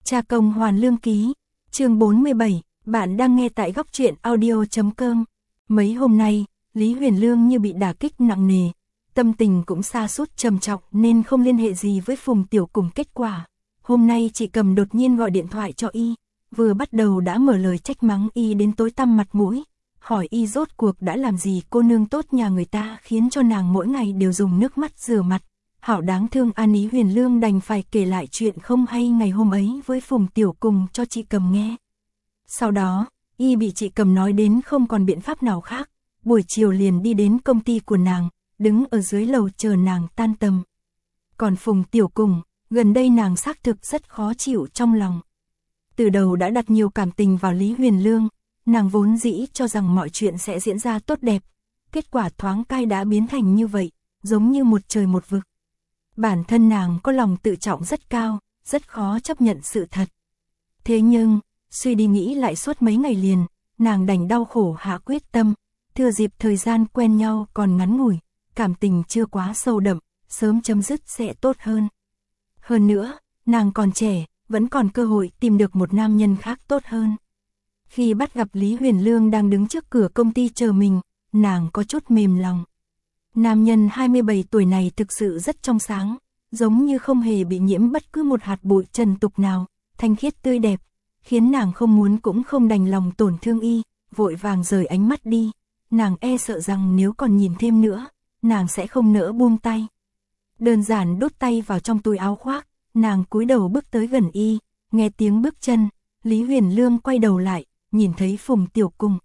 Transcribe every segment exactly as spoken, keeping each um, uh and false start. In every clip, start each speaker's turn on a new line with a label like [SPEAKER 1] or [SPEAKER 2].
[SPEAKER 1] Cha công hoàn lương ký, chương bốn mươi bảy, bạn đang nghe tại góc truyện audio chấm com. Mấy hôm nay, Lý Huyền Lương như bị đả kích nặng nề, tâm tình cũng sa sút trầm trọng nên không liên hệ gì với Phùng Tiểu cùng kết quả. Hôm nay chị Cầm đột nhiên gọi điện thoại cho y, vừa bắt đầu đã mở lời trách mắng y đến tối tăm mặt mũi, hỏi y rốt cuộc đã làm gì cô nương tốt nhà người ta khiến cho nàng mỗi ngày đều dùng nước mắt rửa mặt. Hảo đáng thương An Lý Huyền Lương đành phải kể lại chuyện không hay ngày hôm ấy với Phùng Tiểu cùng cho chị Cầm nghe. Sau đó, y bị chị Cầm nói đến không còn biện pháp nào khác, buổi chiều liền đi đến công ty của nàng, đứng ở dưới lầu chờ nàng tan tầm. Còn Phùng Tiểu cùng, gần đây nàng xác thực rất khó chịu trong lòng. Từ đầu đã đặt nhiều cảm tình vào Lý Huyền Lương, nàng vốn dĩ cho rằng mọi chuyện sẽ diễn ra tốt đẹp, kết quả thoáng cai đã biến thành như vậy, giống như một trời một vực. Bản thân nàng có lòng tự trọng rất cao, rất khó chấp nhận sự thật. Thế nhưng, suy đi nghĩ lại suốt mấy ngày liền, nàng đành đau khổ hạ quyết tâm, thừa dịp thời gian quen nhau còn ngắn ngủi, cảm tình chưa quá sâu đậm, sớm chấm dứt sẽ tốt hơn. Hơn nữa, nàng còn trẻ, vẫn còn cơ hội tìm được một nam nhân khác tốt hơn. Khi bắt gặp Lý Huyền Lương đang đứng trước cửa công ty chờ mình, nàng có chút mềm lòng. Nam nhân hai mươi bảy tuổi này thực sự rất trong sáng, giống như không hề bị nhiễm bất cứ một hạt bụi trần tục nào, thanh khiết tươi đẹp, khiến nàng không muốn cũng không đành lòng tổn thương y, vội vàng rời ánh mắt đi. Nàng e sợ rằng nếu còn nhìn thêm nữa, nàng sẽ không nỡ buông tay. Đơn giản đút tay vào trong túi áo khoác, nàng cúi đầu bước tới gần y, nghe tiếng bước chân, Lý Huyền Lương quay đầu lại, nhìn thấy Phùng Tiểu cùng.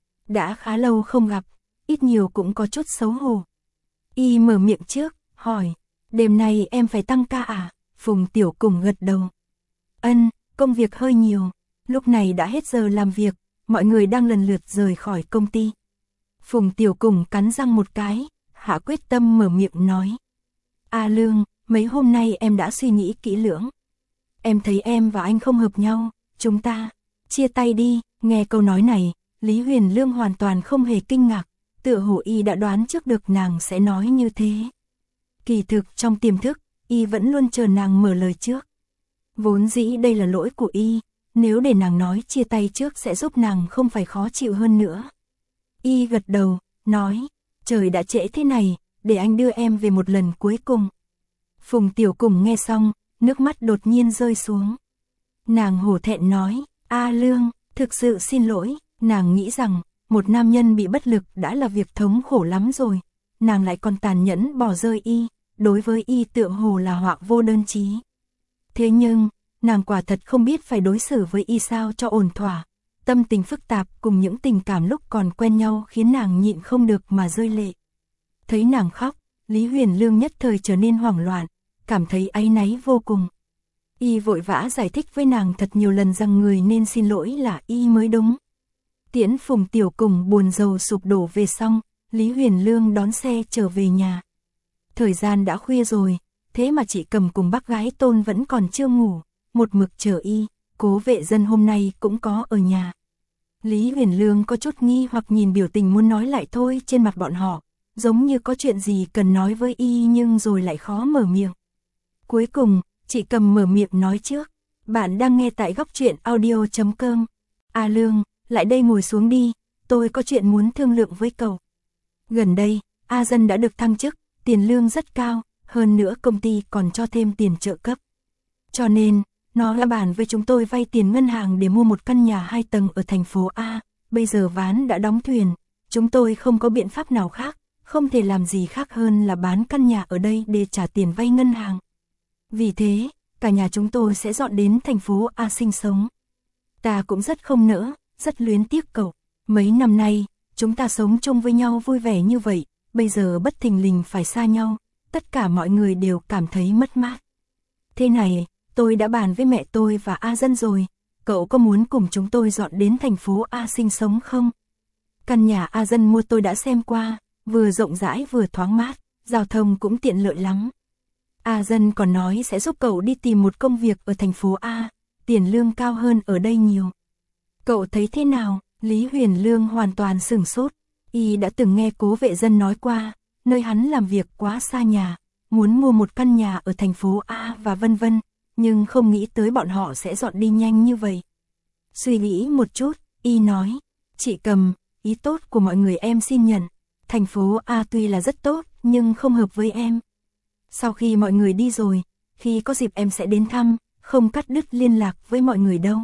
[SPEAKER 1] Đã khá lâu không gặp, ít nhiều cũng có chút xấu hổ. Y mở miệng trước, hỏi, đêm nay em phải tăng ca à? Phùng Tiểu cùng gật đầu. Ân, công việc hơi nhiều, lúc này đã hết giờ làm việc, mọi người đang lần lượt rời khỏi công ty. Phùng Tiểu cùng cắn răng một cái, hạ quyết tâm mở miệng nói. A Lương, mấy hôm nay em đã suy nghĩ kỹ lưỡng. Em thấy em và anh không hợp nhau, chúng ta chia tay đi. Nghe câu nói này, Lý Huyền Lương hoàn toàn không hề kinh ngạc, tựa hồ y đã đoán trước được nàng sẽ nói như thế. Kỳ thực trong tiềm thức, y vẫn luôn chờ nàng mở lời trước. Vốn dĩ đây là lỗi của y, nếu để nàng nói chia tay trước sẽ giúp nàng không phải khó chịu hơn nữa. Y gật đầu, nói, trời đã trễ thế này, để anh đưa em về một lần cuối cùng. Phùng Tiểu cùng nghe xong, nước mắt đột nhiên rơi xuống. Nàng hổ thẹn nói, A Lương, thực sự xin lỗi, nàng nghĩ rằng, một nam nhân bị bất lực đã là việc thống khổ lắm rồi, nàng lại còn tàn nhẫn bỏ rơi y, đối với y tựa hồ là họa vô đơn chí. Thế nhưng, nàng quả thật không biết phải đối xử với y sao cho ổn thỏa, tâm tình phức tạp cùng những tình cảm lúc còn quen nhau khiến nàng nhịn không được mà rơi lệ. Thấy nàng khóc, Lý Huyền Lương nhất thời trở nên hoảng loạn, cảm thấy áy náy vô cùng. Y vội vã giải thích với nàng thật nhiều lần rằng người nên xin lỗi là y mới đúng. Tiễn Phùng Tiểu cùng buồn rầu sụp đổ về xong, Lý Huyền Lương đón xe trở về nhà. Thời gian đã khuya rồi, thế mà chị Cầm cùng bác gái Tôn vẫn còn chưa ngủ, một mực chờ y, Cố Vệ Dân hôm nay cũng có ở nhà. Lý Huyền Lương có chút nghi hoặc nhìn biểu tình muốn nói lại thôi trên mặt bọn họ, giống như có chuyện gì cần nói với y nhưng rồi lại khó mở miệng. Cuối cùng, chị Cầm mở miệng nói trước, bạn đang nghe tại góc truyện audio chấm com. A Lương, lại đây ngồi xuống đi, tôi có chuyện muốn thương lượng với cậu. Gần đây, A Dân đã được thăng chức, tiền lương rất cao, hơn nữa công ty còn cho thêm tiền trợ cấp. Cho nên, nó đã bàn với chúng tôi vay tiền ngân hàng để mua một căn nhà hai tầng ở thành phố A, bây giờ ván đã đóng thuyền, chúng tôi không có biện pháp nào khác, không thể làm gì khác hơn là bán căn nhà ở đây để trả tiền vay ngân hàng. Vì thế, cả nhà chúng tôi sẽ dọn đến thành phố A sinh sống. Ta cũng rất không nỡ, rất luyến tiếc cậu. Mấy năm nay, chúng ta sống chung với nhau vui vẻ như vậy, bây giờ bất thình lình phải xa nhau, tất cả mọi người đều cảm thấy mất mát. Thế này, tôi đã bàn với mẹ tôi và A Dân rồi, cậu có muốn cùng chúng tôi dọn đến thành phố A sinh sống không? Căn nhà A Dân mua tôi đã xem qua, vừa rộng rãi vừa thoáng mát, giao thông cũng tiện lợi lắm. A Dân còn nói sẽ giúp cậu đi tìm một công việc ở thành phố A, tiền lương cao hơn ở đây nhiều. Cậu thấy thế nào? Lý Huyền Lương hoàn toàn sửng sốt, y đã từng nghe Cố Vệ Dân nói qua, nơi hắn làm việc quá xa nhà, muốn mua một căn nhà ở thành phố A và vân vân, nhưng không nghĩ tới bọn họ sẽ dọn đi nhanh như vậy. Suy nghĩ một chút, y nói, chị Cầm, ý tốt của mọi người em xin nhận, thành phố A tuy là rất tốt, nhưng không hợp với em. Sau khi mọi người đi rồi, khi có dịp em sẽ đến thăm, không cắt đứt liên lạc với mọi người đâu.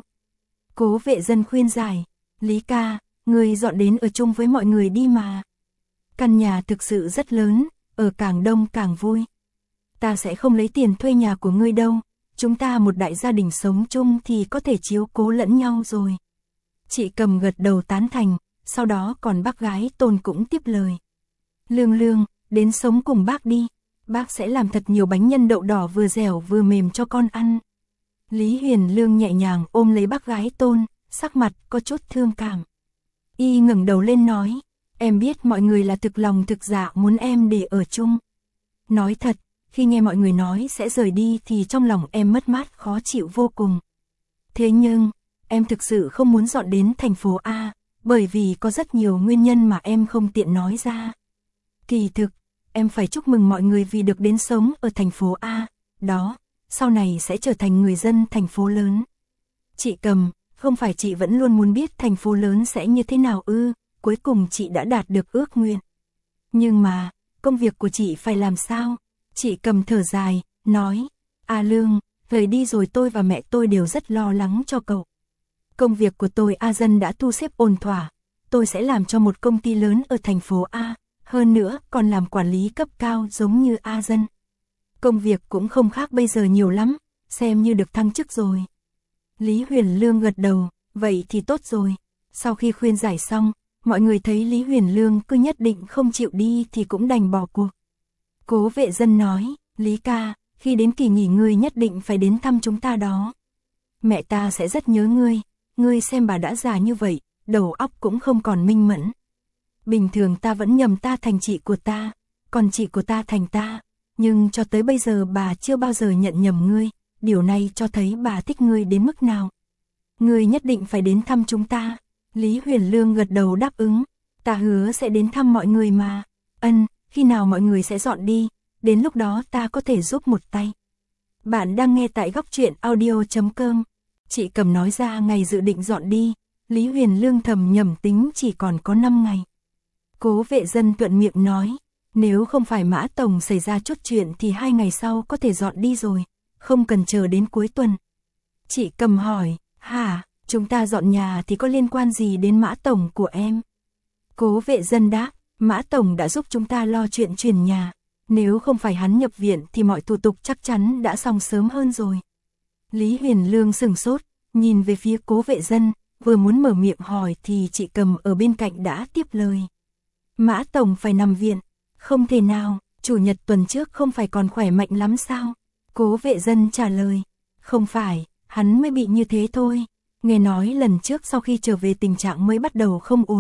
[SPEAKER 1] Cố Vệ Dân khuyên giải, Lý ca, người dọn đến ở chung với mọi người đi mà. Căn nhà thực sự rất lớn, ở càng đông càng vui. Ta sẽ không lấy tiền thuê nhà của ngươi đâu, chúng ta một đại gia đình sống chung thì có thể chiếu cố lẫn nhau rồi. Chị Cầm gật đầu tán thành, sau đó còn bác gái Tôn cũng tiếp lời. Lương Lương, đến sống cùng bác đi, bác sẽ làm thật nhiều bánh nhân đậu đỏ vừa dẻo vừa mềm cho con ăn. Lý Huyền Lương nhẹ nhàng ôm lấy bác gái Tôn, sắc mặt có chút thương cảm. Y ngẩng đầu lên nói, em biết mọi người là thực lòng thực dạ muốn em để ở chung. Nói thật, khi nghe mọi người nói sẽ rời đi thì trong lòng em mất mát khó chịu vô cùng. Thế nhưng, em thực sự không muốn dọn đến thành phố A, bởi vì có rất nhiều nguyên nhân mà em không tiện nói ra. Kỳ thực, em phải chúc mừng mọi người vì được đến sống ở thành phố A, đó, sau này sẽ trở thành người dân thành phố lớn. Chị Cầm, không phải chị vẫn luôn muốn biết thành phố lớn sẽ như thế nào ư, cuối cùng chị đã đạt được ước nguyện. Nhưng mà, công việc của chị phải làm sao? Chị Cầm thở dài, nói, A Lương, rời đi rồi tôi và mẹ tôi đều rất lo lắng cho cậu. Công việc của tôi A Dân đã thu xếp ổn thỏa, tôi sẽ làm cho một công ty lớn ở thành phố A, hơn nữa còn làm quản lý cấp cao giống như A Dân. Công việc cũng không khác bây giờ nhiều lắm, xem như được thăng chức rồi. Lý Huyền Lương gật đầu, vậy thì tốt rồi. Sau khi khuyên giải xong, mọi người thấy Lý Huyền Lương cứ nhất định không chịu đi thì cũng đành bỏ cuộc. Cố Vệ Dân nói, Lý ca, khi đến kỳ nghỉ ngươi nhất định phải đến thăm chúng ta đó. Mẹ ta sẽ rất nhớ ngươi, ngươi xem bà đã già như vậy, đầu óc cũng không còn minh mẫn. Bình thường ta vẫn nhầm ta thành chị của ta, còn chị của ta thành ta, nhưng cho tới bây giờ bà chưa bao giờ nhận nhầm ngươi, điều này cho thấy bà thích ngươi đến mức nào. Ngươi nhất định phải đến thăm chúng ta. Lý Huyền Lương gật đầu đáp ứng, ta hứa sẽ đến thăm mọi người mà. Ân, khi nào mọi người sẽ dọn đi, đến lúc đó ta có thể giúp một tay. Bạn đang nghe tại góc truyện audio chấm com. Chị Cầm nói ra ngày dự định dọn đi, Lý Huyền Lương thầm nhầm tính chỉ còn có năm ngày. Cố Vệ Dân thuận miệng nói, nếu không phải Mã Tổng xảy ra chút chuyện thì hai ngày sau có thể dọn đi rồi, không cần chờ đến cuối tuần. Chị Cầm hỏi, hả, chúng ta dọn nhà thì có liên quan gì đến Mã Tổng của em? Cố Vệ Dân đáp, Mã Tổng đã giúp chúng ta lo chuyện chuyển nhà, nếu không phải hắn nhập viện thì mọi thủ tục chắc chắn đã xong sớm hơn rồi. Lý Huyền Lương sửng sốt, nhìn về phía Cố Vệ Dân, vừa muốn mở miệng hỏi thì chị Cầm ở bên cạnh đã tiếp lời. Mã Tổng phải nằm viện, không thể nào, chủ nhật tuần trước không phải còn khỏe mạnh lắm sao? Cố Vệ Dân trả lời, không phải, hắn mới bị như thế thôi, nghe nói lần trước sau khi trở về tình trạng mới bắt đầu không ổn.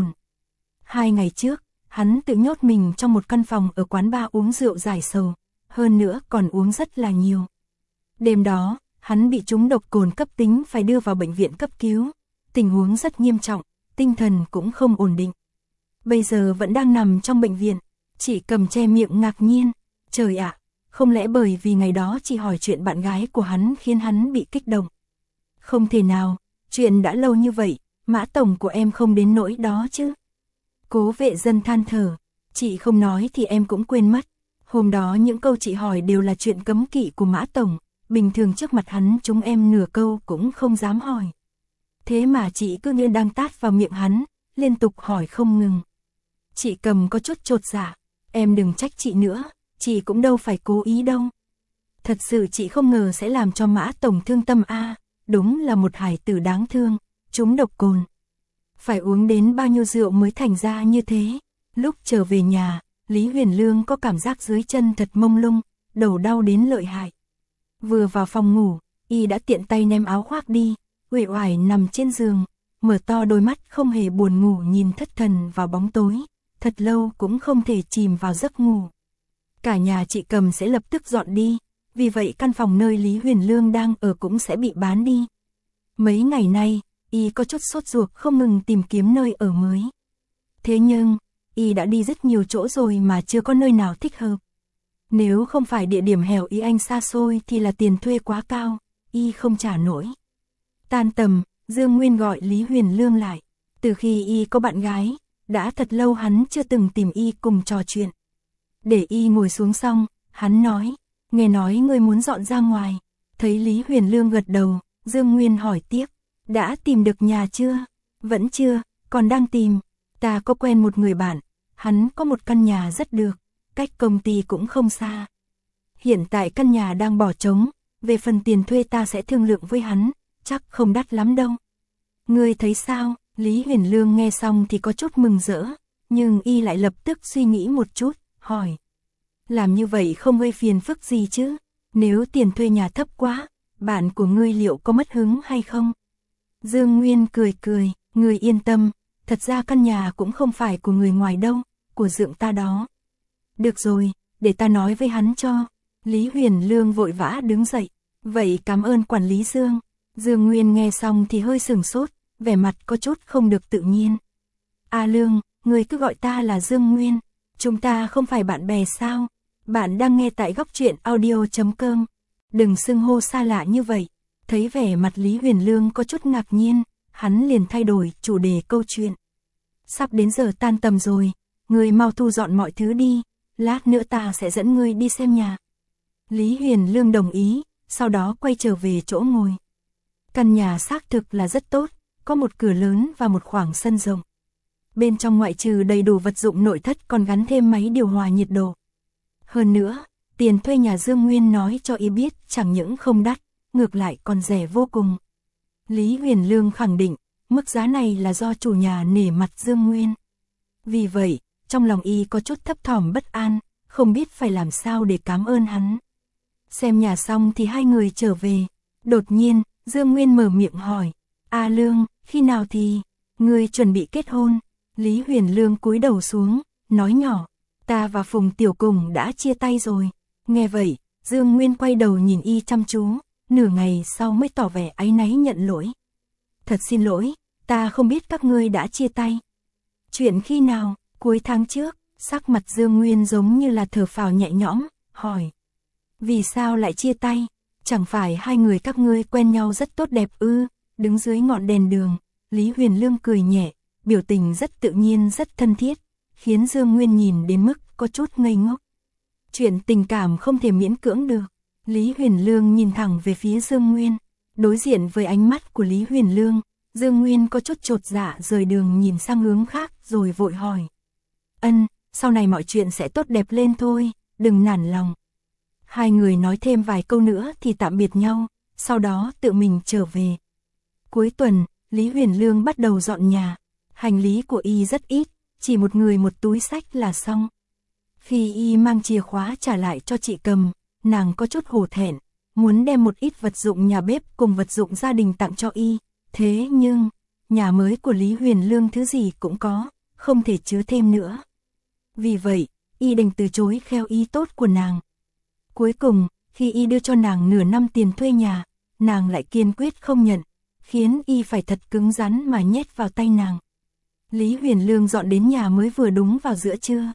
[SPEAKER 1] Hai ngày trước, hắn tự nhốt mình trong một căn phòng ở quán bar uống rượu giải sầu, hơn nữa còn uống rất là nhiều. Đêm đó, hắn bị trúng độc cồn cấp tính phải đưa vào bệnh viện cấp cứu, tình huống rất nghiêm trọng, tinh thần cũng không ổn định. Bây giờ vẫn đang nằm trong bệnh viện. Chị Cầm che miệng ngạc nhiên, trời ạ, không lẽ bởi vì ngày đó chị hỏi chuyện bạn gái của hắn khiến hắn bị kích động? Không thể nào, chuyện đã lâu như vậy, Mã Tổng của em không đến nỗi đó chứ? Cố Vệ Dân than thở, chị không nói thì em cũng quên mất. Hôm đó những câu chị hỏi đều là chuyện cấm kỵ của Mã Tổng, bình thường trước mặt hắn chúng em nửa câu cũng không dám hỏi. Thế mà chị cứ như đang tát vào miệng hắn, liên tục hỏi không ngừng. Chị Cầm có chút chột dạ, em đừng trách chị nữa, chị cũng đâu phải cố ý đâu. Thật sự chị không ngờ sẽ làm cho Mã Tổng thương tâm a, đúng là một hải tử đáng thương, trúng độc cồn. Phải uống đến bao nhiêu rượu mới thành ra như thế. Lúc trở về nhà, Lý Huyền Lương có cảm giác dưới chân thật mông lung, đầu đau đến lợi hại. Vừa vào phòng ngủ, y đã tiện tay ném áo khoác đi, uể oải nằm trên giường, mở to đôi mắt không hề buồn ngủ nhìn thất thần vào bóng tối, thật lâu cũng không thể chìm vào giấc ngủ. Cả nhà chị Cầm sẽ lập tức dọn đi, vì vậy căn phòng nơi Lý Huyền Lương đang ở cũng sẽ bị bán đi. Mấy ngày nay, y có chút sốt ruột không ngừng tìm kiếm nơi ở mới. Thế nhưng, y đã đi rất nhiều chỗ rồi mà chưa có nơi nào thích hợp. Nếu không phải địa điểm hẻo y anh xa xôi thì là tiền thuê quá cao, y không trả nổi. Tan tầm, Dương Nguyên gọi Lý Huyền Lương lại. Từ khi y có bạn gái, đã thật lâu hắn chưa từng tìm y cùng trò chuyện. Để y ngồi xuống xong, hắn nói, nghe nói ngươi muốn dọn ra ngoài. Thấy Lý Huyền Lương gật đầu, Dương Nguyên hỏi tiếp, đã tìm được nhà chưa? Vẫn chưa, còn đang tìm. Ta có quen một người bạn, hắn có một căn nhà rất được, cách công ty cũng không xa. Hiện tại căn nhà đang bỏ trống, về phần tiền thuê ta sẽ thương lượng với hắn, chắc không đắt lắm đâu. Ngươi thấy sao? Lý Huyền Lương nghe xong thì có chút mừng rỡ, nhưng y lại lập tức suy nghĩ một chút, hỏi. Làm như vậy không gây phiền phức gì chứ? Nếu tiền thuê nhà thấp quá, bạn của ngươi liệu có mất hứng hay không? Dương Nguyên cười cười, ngươi yên tâm, thật ra căn nhà cũng không phải của người ngoài đâu, của dượng ta đó. Được rồi, để ta nói với hắn cho. Lý Huyền Lương vội vã đứng dậy, vậy cảm ơn quản lý Dương. Dương Nguyên nghe xong thì hơi sừng sốt, vẻ mặt có chút không được tự nhiên. A Lương, người cứ gọi ta là Dương Nguyên, chúng ta không phải bạn bè sao? Bạn đang nghe tại góc truyện audio chấm com. Đừng xưng hô xa lạ như vậy. Thấy vẻ mặt Lý Huyền Lương có chút ngạc nhiên, hắn liền thay đổi chủ đề câu chuyện. Sắp đến giờ tan tầm rồi, ngươi mau thu dọn mọi thứ đi, lát nữa ta sẽ dẫn ngươi đi xem nhà. Lý Huyền Lương đồng ý, sau đó quay trở về chỗ ngồi. Căn nhà xác thực là rất tốt, có một cửa lớn và một khoảng sân rộng. Bên trong ngoại trừ đầy đủ vật dụng nội thất còn gắn thêm máy điều hòa nhiệt độ. Hơn nữa, tiền thuê nhà Dương Nguyên nói cho y biết chẳng những không đắt, ngược lại còn rẻ vô cùng. Lý Huyền Lương khẳng định, mức giá này là do chủ nhà nể mặt Dương Nguyên. Vì vậy, trong lòng y có chút thấp thỏm bất an, không biết phải làm sao để cảm ơn hắn. Xem nhà xong thì hai người trở về. Đột nhiên, Dương Nguyên mở miệng hỏi, A Lương, khi nào thì, ngươi chuẩn bị kết hôn? Lý Huyền Lương cúi đầu xuống, nói nhỏ, ta và Phùng Tiểu Cùng đã chia tay rồi. Nghe vậy, Dương Nguyên quay đầu nhìn y chăm chú, nửa ngày sau mới tỏ vẻ áy náy nhận lỗi. Thật xin lỗi, ta không biết các ngươi đã chia tay. Chuyện khi nào? Cuối tháng trước. Sắc mặt Dương Nguyên giống như là thở phào nhẹ nhõm, hỏi. Vì sao lại chia tay? Chẳng phải hai người các ngươi quen nhau rất tốt đẹp ư? Đứng dưới ngọn đèn đường, Lý Huyền Lương cười nhẹ, biểu tình rất tự nhiên rất thân thiết, khiến Dương Nguyên nhìn đến mức có chút ngây ngốc. Chuyện tình cảm không thể miễn cưỡng được. Lý Huyền Lương nhìn thẳng về phía Dương Nguyên, đối diện với ánh mắt của Lý Huyền Lương, Dương Nguyên có chút chột dạ rời đường nhìn sang hướng khác rồi vội hỏi. Ân, sau này mọi chuyện sẽ tốt đẹp lên thôi, đừng nản lòng. Hai người nói thêm vài câu nữa thì tạm biệt nhau, sau đó tự mình trở về. Cuối tuần, Lý Huyền Lương bắt đầu dọn nhà, hành lý của y rất ít, chỉ một người một túi xách là xong. Khi y mang chìa khóa trả lại cho chị Cầm, nàng có chút hổ thẹn, muốn đem một ít vật dụng nhà bếp cùng vật dụng gia đình tặng cho y, thế nhưng, nhà mới của Lý Huyền Lương thứ gì cũng có, không thể chứa thêm nữa. Vì vậy, y đành từ chối theo ý tốt của nàng. Cuối cùng, khi y đưa cho nàng nửa năm tiền thuê nhà, nàng lại kiên quyết không nhận, khiến y phải thật cứng rắn mà nhét vào tay nàng. Lý Huyền Lương dọn đến nhà mới vừa đúng vào giữa trưa.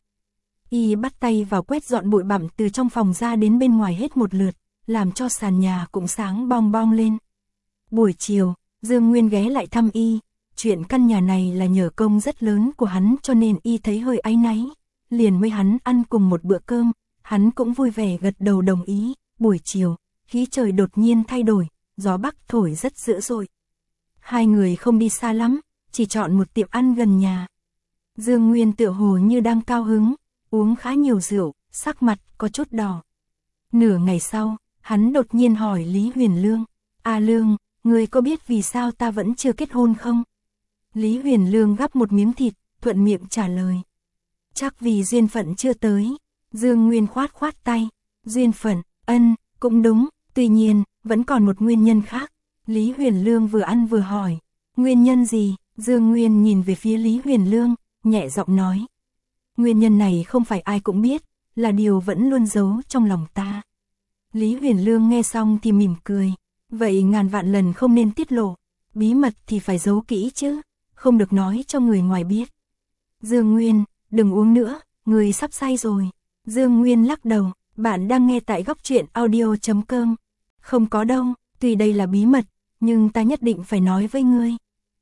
[SPEAKER 1] Y bắt tay vào quét dọn bụi bặm từ trong phòng ra đến bên ngoài hết một lượt, làm cho sàn nhà cũng sáng bong bong lên. Buổi chiều, Dương Nguyên ghé lại thăm y, chuyện căn nhà này là nhờ công rất lớn của hắn cho nên y thấy hơi áy náy, liền với hắn ăn cùng một bữa cơm, hắn cũng vui vẻ gật đầu đồng ý. Buổi chiều, khí trời đột nhiên thay đổi, gió bắc thổi rất dữ dội. Hai người không đi xa lắm, chỉ chọn một tiệm ăn gần nhà. Dương Nguyên tựa hồ như đang cao hứng, uống khá nhiều rượu, sắc mặt có chút đỏ. Nửa ngày sau, hắn đột nhiên hỏi Lý Huyền Lương, A Lương, ngươi có biết vì sao ta vẫn chưa kết hôn không? Lý Huyền Lương gắp một miếng thịt, thuận miệng trả lời. Chắc vì duyên phận chưa tới. Dương Nguyên khoát khoát tay, duyên phận, ân, cũng đúng, tuy nhiên, vẫn còn một nguyên nhân khác. Lý Huyền Lương vừa ăn vừa hỏi, nguyên nhân gì? Dương Nguyên nhìn về phía Lý Huyền Lương, nhẹ giọng nói. Nguyên nhân này không phải ai cũng biết, là điều vẫn luôn giấu trong lòng ta. Lý Huyền Lương nghe xong thì mỉm cười, vậy ngàn vạn lần không nên tiết lộ, bí mật thì phải giấu kỹ chứ, không được nói cho người ngoài biết. Dương Nguyên, đừng uống nữa, người sắp say rồi. Dương Nguyên lắc đầu, bạn đang nghe tại góc truyện audio chấm com. Không có đâu, Tuy đây là bí mật, nhưng ta nhất định phải nói với ngươi.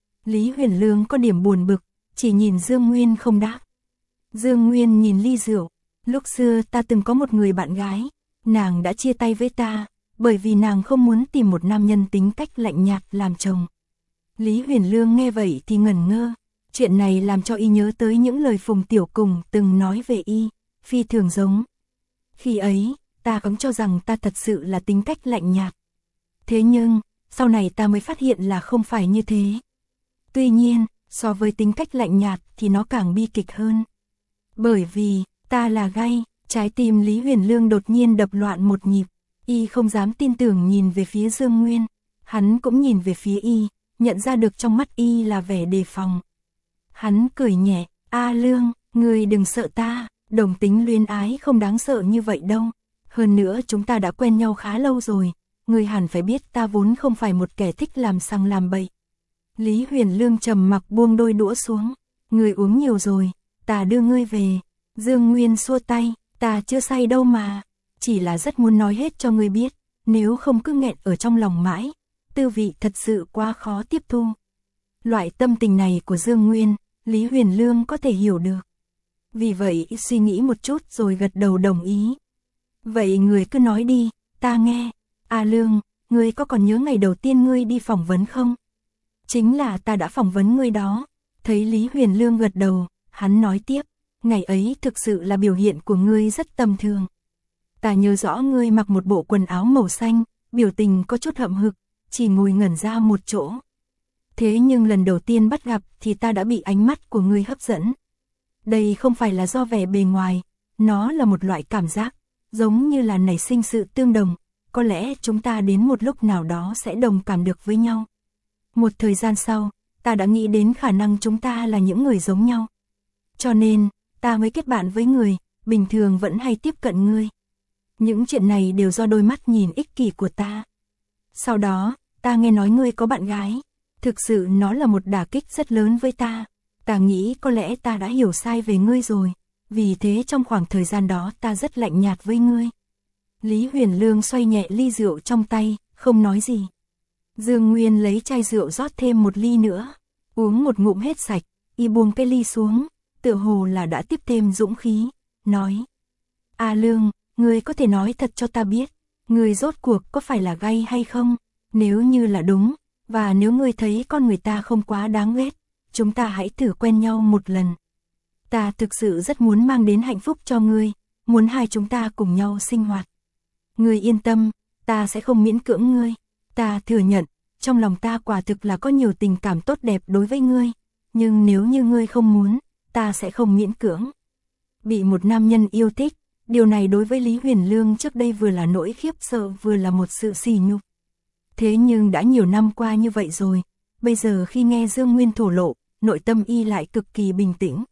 [SPEAKER 1] Lý Huyền Lương có điểm buồn bực, chỉ nhìn Dương Nguyên không đáp. Dương Nguyên nhìn ly rượu, lúc xưa ta từng có một người bạn gái, nàng đã chia tay với ta, bởi vì nàng không muốn tìm một nam nhân tính cách lạnh nhạt làm chồng. Lý Huyền Lương nghe vậy thì ngẩn ngơ, chuyện này làm cho y nhớ tới những lời Phùng Tiểu Cùng từng nói về y, phi thường giống. Khi ấy, ta cũng cho rằng ta thật sự là tính cách lạnh nhạt. Thế nhưng, sau này ta mới phát hiện là không phải như thế. Tuy nhiên, so với tính cách lạnh nhạt thì nó càng bi kịch hơn. Bởi vì, ta là gay, trái tim Lý Huyền Lương đột nhiên đập loạn một nhịp, y không dám tin tưởng nhìn về phía Dương Nguyên, hắn cũng nhìn về phía y, nhận ra được trong mắt y là vẻ đề phòng. Hắn cười nhẹ, A Lương, ngươi đừng sợ ta, đồng tính luyến ái không đáng sợ như vậy đâu. Hơn nữa chúng ta đã quen nhau khá lâu rồi, ngươi hẳn phải biết ta vốn không phải một kẻ thích làm sằng làm bậy. Lý Huyền Lương trầm mặc buông đôi đũa xuống, ngươi uống nhiều rồi, ta đưa ngươi về. Dương Nguyên xua tay, ta chưa say đâu mà, chỉ là rất muốn nói hết cho ngươi biết, nếu không cứ nghẹn ở trong lòng mãi, tư vị thật sự quá khó tiếp thu. Loại tâm tình này của Dương Nguyên, Lý Huyền Lương có thể hiểu được. Vì vậy suy nghĩ một chút rồi gật đầu đồng ý. Vậy người cứ nói đi, ta nghe. A Lương, ngươi có còn nhớ ngày đầu tiên ngươi đi phỏng vấn không? Chính là ta đã phỏng vấn ngươi đó. Thấy Lý Huyền Lương gật đầu, hắn nói tiếp, ngày ấy thực sự là biểu hiện của ngươi rất tầm thường. Ta nhớ rõ ngươi mặc một bộ quần áo màu xanh, biểu tình có chút hậm hực, chỉ ngồi ngẩn ra một chỗ. Thế nhưng lần đầu tiên bắt gặp thì ta đã bị ánh mắt của ngươi hấp dẫn. Đây không phải là do vẻ bề ngoài, nó là một loại cảm giác, giống như là nảy sinh sự tương đồng, có lẽ chúng ta đến một lúc nào đó sẽ đồng cảm được với nhau. Một thời gian sau, ta đã nghĩ đến khả năng chúng ta là những người giống nhau. Cho nên, ta mới kết bạn với người, bình thường vẫn hay tiếp cận ngươi. Những chuyện này đều do đôi mắt nhìn ích kỷ của ta. Sau đó, ta nghe nói ngươi có bạn gái. Thực sự nó là một đả kích rất lớn với ta. Ta nghĩ có lẽ ta đã hiểu sai về ngươi rồi. Vì thế trong khoảng thời gian đó ta rất lạnh nhạt với ngươi. Lý Huyền Lương xoay nhẹ ly rượu trong tay, không nói gì. Dương Nguyên lấy chai rượu rót thêm một ly nữa. Uống một ngụm hết sạch, y buông cái ly xuống, tựa hồ là đã tiếp thêm dũng khí, nói. A Lương, ngươi có thể nói thật cho ta biết, ngươi rốt cuộc có phải là gay hay không? Nếu như là đúng, và nếu ngươi thấy con người ta không quá đáng ghét, chúng ta hãy thử quen nhau một lần. Ta thực sự rất muốn mang đến hạnh phúc cho ngươi, muốn hai chúng ta cùng nhau sinh hoạt. Ngươi yên tâm, ta sẽ không miễn cưỡng ngươi. Ta thừa nhận, trong lòng ta quả thực là có nhiều tình cảm tốt đẹp đối với ngươi, nhưng nếu như ngươi không muốn, ta sẽ không miễn cưỡng. Bị một nam nhân yêu thích, điều này đối với Lý Huyền Lương trước đây vừa là nỗi khiếp sợ vừa là một sự sỉ nhục. Thế nhưng đã nhiều năm qua như vậy rồi, bây giờ khi nghe Dương Nguyên thổ lộ, nội tâm y lại cực kỳ bình tĩnh.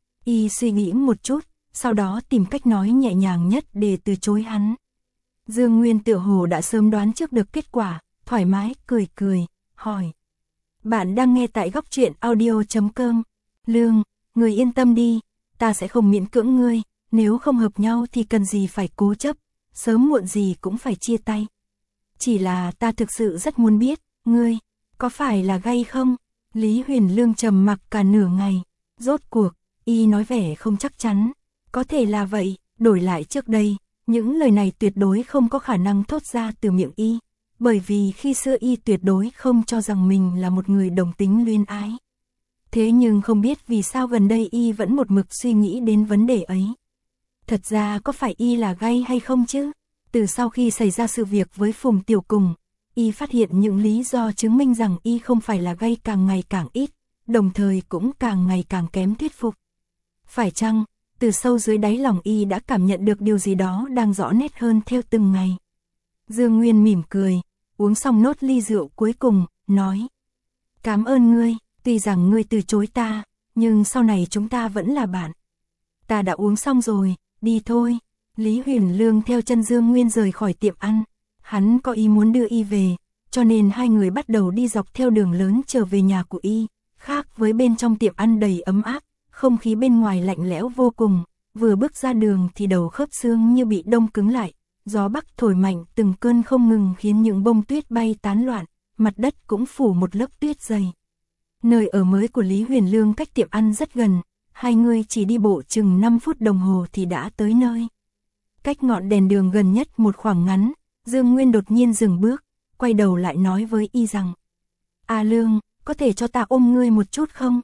[SPEAKER 1] Y suy nghĩ một chút, sau đó tìm cách nói nhẹ nhàng nhất để từ chối hắn. Dương Nguyên tựa hồ đã sớm đoán trước được kết quả, thoải mái, cười cười, hỏi. Bạn đang nghe tại góc truyện audio chấm com. Lương, người yên tâm đi, ta sẽ không miễn cưỡng ngươi, nếu không hợp nhau thì cần gì phải cố chấp, sớm muộn gì cũng phải chia tay. Chỉ là ta thực sự rất muốn biết, ngươi, có phải là gay không? Lý Huyền Lương trầm mặc cả nửa ngày, rốt cuộc, y nói vẻ không chắc chắn. Có thể là vậy, đổi lại trước đây, những lời này tuyệt đối không có khả năng thốt ra từ miệng y, bởi vì khi xưa y tuyệt đối không cho rằng mình là một người đồng tính luyến ái. Thế nhưng không biết vì sao gần đây y vẫn một mực suy nghĩ đến vấn đề ấy. Thật ra có phải y là gay hay không chứ? Từ sau khi xảy ra sự việc với Phùng Tiểu Cùng, y phát hiện những lý do chứng minh rằng y không phải là gay càng ngày càng ít, đồng thời cũng càng ngày càng kém thuyết phục. Phải chăng, từ sâu dưới đáy lòng y đã cảm nhận được điều gì đó đang rõ nét hơn theo từng ngày. Dương Nguyên mỉm cười, uống xong nốt ly rượu cuối cùng, nói. Cảm ơn ngươi, tuy rằng ngươi từ chối ta, nhưng sau này chúng ta vẫn là bạn. Ta đã uống xong rồi, đi thôi. Lý Huyền Lương theo chân Dương Nguyên rời khỏi tiệm ăn. Hắn có ý muốn đưa y về, cho nên hai người bắt đầu đi dọc theo đường lớn trở về nhà của y. Khác với bên trong tiệm ăn đầy ấm áp, không khí bên ngoài lạnh lẽo vô cùng. Vừa bước ra đường thì đầu khớp xương như bị đông cứng lại, Gió bắc thổi mạnh từng cơn không ngừng khiến những bông tuyết bay tán loạn, mặt đất cũng phủ một lớp tuyết dày. Nơi ở mới của Lý Huyền Lương cách tiệm ăn rất gần, hai người chỉ đi bộ chừng năm phút đồng hồ thì đã tới nơi. Cách ngọn đèn đường gần nhất một khoảng ngắn, Dương Nguyên đột nhiên dừng bước, quay đầu lại nói với y rằng: "A Lương, có thể cho ta ôm ngươi một chút không?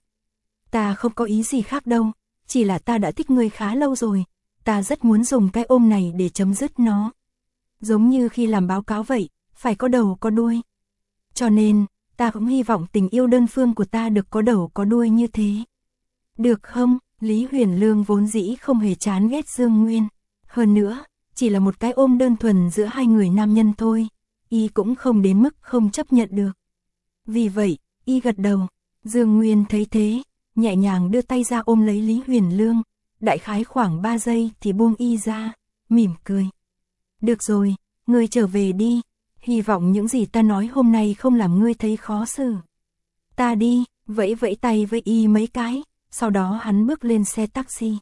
[SPEAKER 1] Ta không có ý gì khác đâu, chỉ là ta đã thích ngươi khá lâu rồi, ta rất muốn dùng cái ôm này để chấm dứt nó. Giống như khi làm báo cáo vậy, phải có đầu có đuôi. Cho nên, ta cũng hy vọng tình yêu đơn phương của ta được có đầu có đuôi như thế. Được không?" Lý Huyền Lương vốn dĩ không hề chán ghét Dương Nguyên. Hơn nữa, chỉ là một cái ôm đơn thuần giữa hai người nam nhân thôi, y cũng không đến mức không chấp nhận được. Vì vậy, y gật đầu. Dương Nguyên thấy thế, nhẹ nhàng đưa tay ra ôm lấy Lý Huyền Lương, đại khái khoảng ba giây thì buông y ra, mỉm cười. "Được rồi, ngươi trở về đi, hy vọng những gì ta nói hôm nay không làm ngươi thấy khó xử." "Ta đi." Vẫy vẫy tay với y mấy cái, sau đó hắn bước lên xe taxi.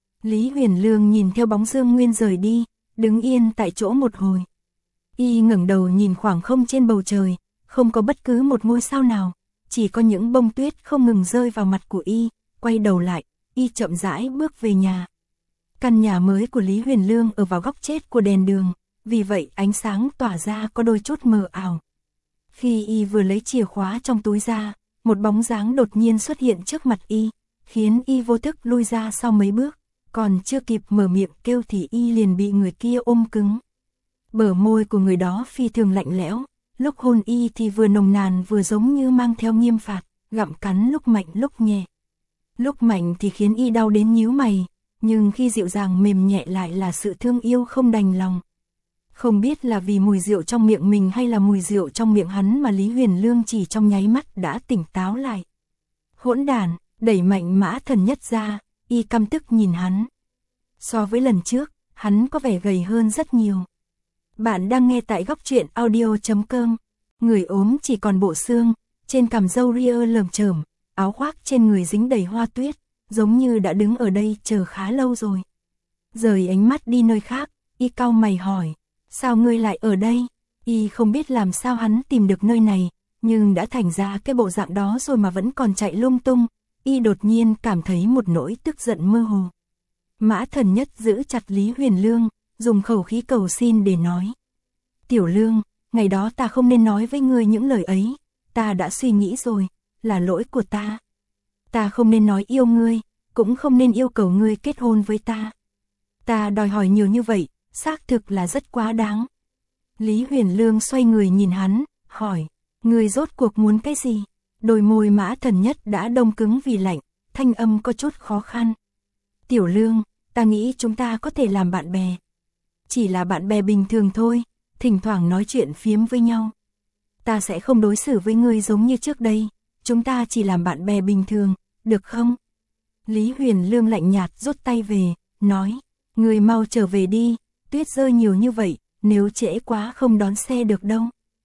[SPEAKER 1] Lý Huyền Lương nhìn theo bóng Dương Nguyên rời đi, đứng yên tại chỗ một hồi. Y ngẩng đầu nhìn khoảng không trên bầu trời, không có bất cứ một ngôi sao nào, chỉ có những bông tuyết không ngừng rơi vào mặt của y. Quay đầu lại, y chậm rãi bước về nhà. Căn nhà mới của Lý Huyền Lương ở vào góc chết của đèn đường, vì vậy ánh sáng tỏa ra có đôi chút mờ ảo. Khi y vừa lấy chìa khóa trong túi ra, một bóng dáng đột nhiên xuất hiện trước mặt y, khiến y vô thức lui ra sau mấy bước, còn chưa kịp mở miệng kêu thì y liền bị người kia ôm cứng. Bờ môi của người đó phi thường lạnh lẽo, lúc hôn y thì vừa nồng nàn vừa giống như mang theo nghiêm phạt, gặm cắn lúc mạnh lúc nhẹ. Lúc mạnh thì khiến y đau đến nhíu mày, nhưng khi dịu dàng mềm nhẹ lại là sự thương yêu không đành lòng. Không biết là vì mùi rượu trong miệng mình hay là mùi rượu trong miệng hắn mà Lý Huyền Lương chỉ trong nháy mắt đã tỉnh táo lại. Hỗn đản, đẩy mạnh Mã Thần Nhất ra, y căm tức nhìn hắn. So với lần trước, hắn có vẻ gầy hơn rất nhiều. Bạn đang nghe tại góc truyện audio chấm com. Người ốm chỉ còn bộ xương, trên cằm râu ria lởm chởm, áo khoác trên người dính đầy hoa tuyết, giống như đã đứng ở đây chờ khá lâu rồi. Rời ánh mắt đi nơi khác, y cau mày hỏi: "Sao ngươi lại ở đây?" Y không biết làm sao hắn tìm được nơi này, nhưng đã thành ra cái bộ dạng đó rồi mà vẫn còn chạy lung tung, y đột nhiên cảm thấy một nỗi tức giận mơ hồ. Mã Thần Nhất giữ chặt Lý Huyền Lương, dùng khẩu khí cầu xin để nói: "Tiểu Lương, ngày đó ta không nên nói với ngươi những lời ấy, ta đã suy nghĩ rồi, là lỗi của ta. Ta không nên nói yêu ngươi, cũng không nên yêu cầu ngươi kết hôn với ta. Ta đòi hỏi nhiều như vậy, xác thực là rất quá đáng." Lý Huyền Lương xoay người nhìn hắn, hỏi: "Ngươi rốt cuộc muốn cái gì?" Đôi môi Mã Thần Nhất đã đông cứng vì lạnh, thanh âm có chút khó khăn. "Tiểu Lương, ta nghĩ chúng ta có thể làm bạn bè. Chỉ là bạn bè bình thường thôi, thỉnh thoảng nói chuyện phiếm với nhau. Ta sẽ không đối xử với ngươi giống như trước đây, chúng ta chỉ làm bạn bè bình thường, được không?" Lý Huyền Lương lạnh nhạt rút tay về, nói: "Ngươi mau trở về đi, tuyết rơi nhiều như vậy, nếu trễ quá không đón xe được đâu."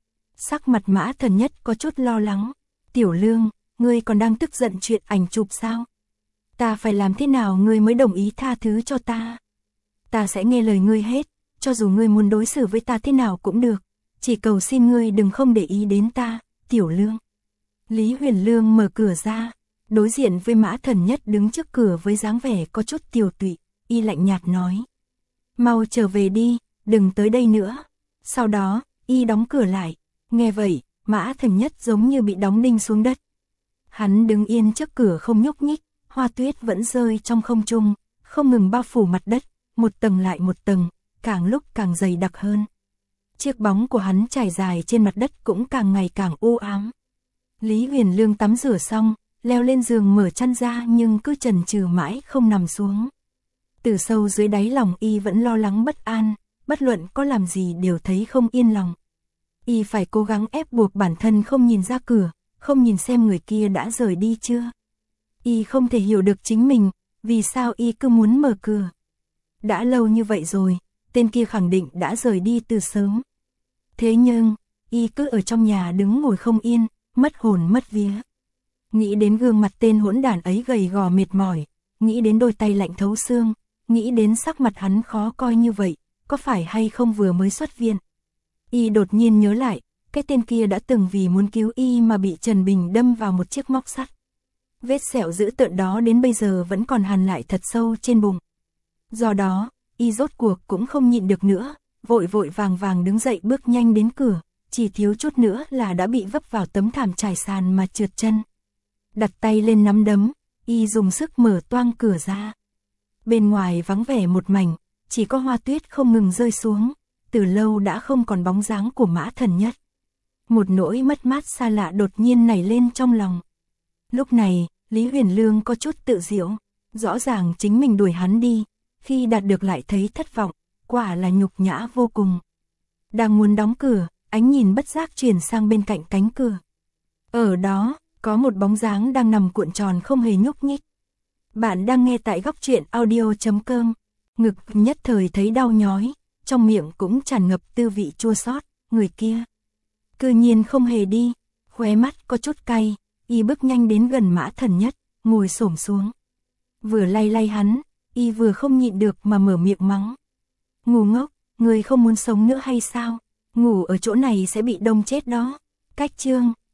[SPEAKER 1] Sắc mặt Mã Thần Nhất có chút lo lắng. "Tiểu Lương, ngươi còn đang tức giận chuyện ảnh chụp sao? Ta phải làm thế nào ngươi mới đồng ý tha thứ cho ta? Ta sẽ nghe lời ngươi hết, cho dù ngươi muốn đối xử với ta thế nào cũng được, chỉ cầu xin ngươi đừng không để ý đến ta, Tiểu Lương." Lý Huyền Lương mở cửa ra, đối diện với Mã Thần Nhất đứng trước cửa với dáng vẻ có chút tiều tụy, y lạnh nhạt nói: "Mau trở về đi, đừng tới đây nữa." Sau đó, y đóng cửa lại. Nghe vậy, Mã Thần Nhất giống như bị đóng đinh xuống đất. Hắn đứng yên trước cửa không nhúc nhích, hoa tuyết vẫn rơi trong không trung, không ngừng bao phủ mặt đất, một tầng lại một tầng, càng lúc càng dày đặc hơn. Chiếc bóng của hắn trải dài trên mặt đất cũng càng ngày càng u ám. Lý Huyền Lương tắm rửa xong, leo lên giường mở chăn ra nhưng cứ chần chừ mãi không nằm xuống. Từ sâu dưới đáy lòng y vẫn lo lắng bất an, bất luận có làm gì đều thấy không yên lòng. Y phải cố gắng ép buộc bản thân không nhìn ra cửa, không nhìn xem người kia đã rời đi chưa. Y không thể hiểu được chính mình, vì sao y cứ muốn mở cửa. Đã lâu như vậy rồi, tên kia khẳng định đã rời đi từ sớm. Thế nhưng, y cứ ở trong nhà đứng ngồi không yên, mất hồn mất vía. Nghĩ đến gương mặt tên hỗn đản ấy gầy gò mệt mỏi, nghĩ đến đôi tay lạnh thấu xương, nghĩ đến sắc mặt hắn khó coi như vậy, có phải hay không vừa mới xuất viện? Y đột nhiên nhớ lại, cái tên kia đã từng vì muốn cứu Y mà bị Trần Bình đâm vào một chiếc móc sắt. Vết sẹo dữ tợn đó đến bây giờ vẫn còn hằn lại thật sâu trên bụng. Do đó, Y rốt cuộc cũng không nhịn được nữa, vội vội vàng vàng đứng dậy bước nhanh đến cửa, chỉ thiếu chút nữa là đã bị vấp vào tấm thảm trải sàn mà trượt chân. Đặt tay lên nắm đấm, Y dùng sức mở toang cửa ra. Bên ngoài vắng vẻ một mảnh, chỉ có hoa tuyết không ngừng rơi xuống, từ lâu đã không còn bóng dáng của Mã Thần Nhất. Một nỗi mất mát xa lạ đột nhiên nảy lên trong lòng. Lúc này, Lý Huyền Lương có chút tự giễu, rõ ràng chính mình đuổi hắn đi, khi đạt được lại thấy thất vọng, quả là nhục nhã vô cùng. Đang muốn đóng cửa, ánh nhìn bất giác chuyển sang bên cạnh cánh cửa. Ở đó, có một bóng dáng đang nằm cuộn tròn không hề nhúc nhích. Bạn đang nghe tại góc truyện audio chấm com. Ngực nhất thời thấy đau nhói, trong miệng cũng tràn ngập tư vị chua xót. Người kia cư nhiên không hề đi, khóe mắt có chút cay. Y bước nhanh đến gần Mã Thần Nhất, ngồi xổm xuống. Vừa lay lay hắn, Y vừa không nhịn được mà mở miệng mắng. Ngu ngốc, người không muốn sống nữa hay sao? Ngủ ở chỗ này sẽ bị đông chết đó. Cách chương